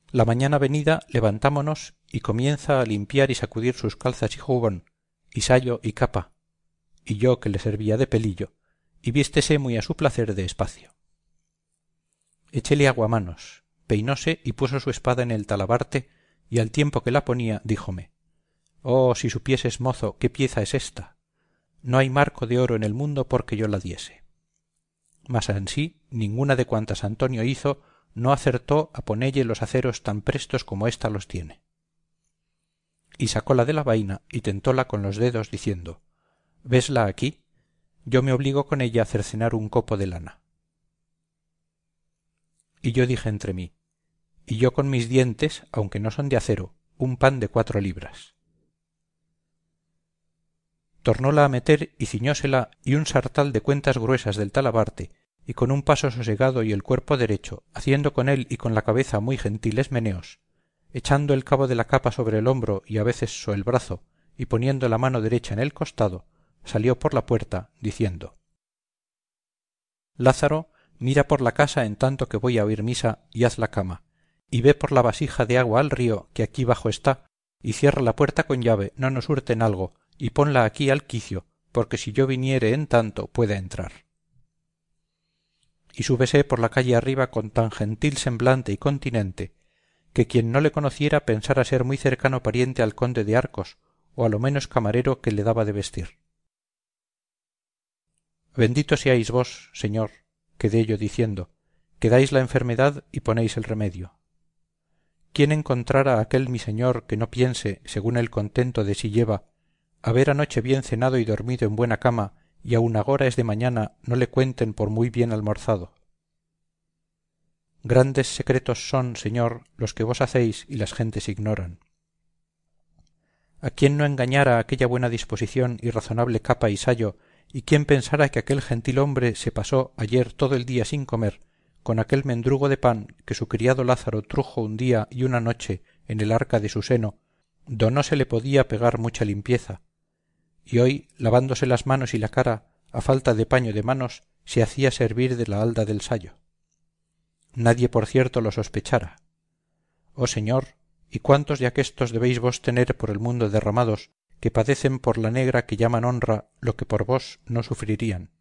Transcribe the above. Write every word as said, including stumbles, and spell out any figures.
La mañana venida levantámonos y comienza a limpiar y sacudir sus calzas y jubón, y sayo y capa, y yo que le servía de pelillo, y vístese muy a su placer de espacio. Echéle aguamanos, peinóse y puso su espada en el talabarte, y al tiempo que la ponía díjome: «Oh, si supieses, mozo, qué pieza es ésta. No hay marco de oro en el mundo porque yo la diese». Mas ansí ninguna de cuantas Antonio hizo no acertó a ponelle los aceros tan prestos como ésta los tiene. Y sacóla de la vaina y tentóla con los dedos diciendo: «¿Vesla aquí? Yo me obligo con ella a cercenar un copo de lana». Y yo dije entre mí: «Y yo con mis dientes, aunque no son de acero, un pan de cuatro libras». Tornóla a meter y ciñósela y un sartal de cuentas gruesas del talabarte, y con un paso sosegado y el cuerpo derecho, haciendo con él y con la cabeza muy gentiles meneos, echando el cabo de la capa sobre el hombro y a veces so el brazo, y poniendo la mano derecha en el costado, salió por la puerta, diciendo: «Lázaro, mira por la casa en tanto que voy a oír misa, y haz la cama, y ve por la vasija de agua al río que aquí bajo está, y cierra la puerta con llave, no nos hurten algo, y ponla aquí al quicio, porque si yo viniere en tanto pueda entrar». Y súbese por la calle arriba con tan gentil semblante y continente, que quien no le conociera pensara ser muy cercano pariente al conde de Arcos, o a lo menos camarero que le daba de vestir. «Bendito seáis vos, señor», quedé yo diciendo, «que dais la enfermedad y ponéis el remedio. ¿Quién encontrara a aquel mi señor que no piense, según el contento de sí lleva, haber anoche bien cenado y dormido en buena cama, y aun agora es de mañana no le cuenten por muy bien almorzado? Grandes secretos son, señor, los que vos hacéis y las gentes ignoran. ¿A quién no engañara aquella buena disposición y razonable capa y sayo, y quién pensara que aquel gentil hombre se pasó ayer todo el día sin comer, con aquel mendrugo de pan que su criado Lázaro trujo un día y una noche en el arca de su seno, do no se le podía pegar mucha limpieza, y hoy, lavándose las manos y la cara, a falta de paño de manos, se hacía servir de la halda del sayo? Nadie por cierto lo sospechara. Oh señor, y cuántos de aquestos debéis vos tener por el mundo derramados, que padecen por la negra que llaman honra lo que por vos no sufrirían.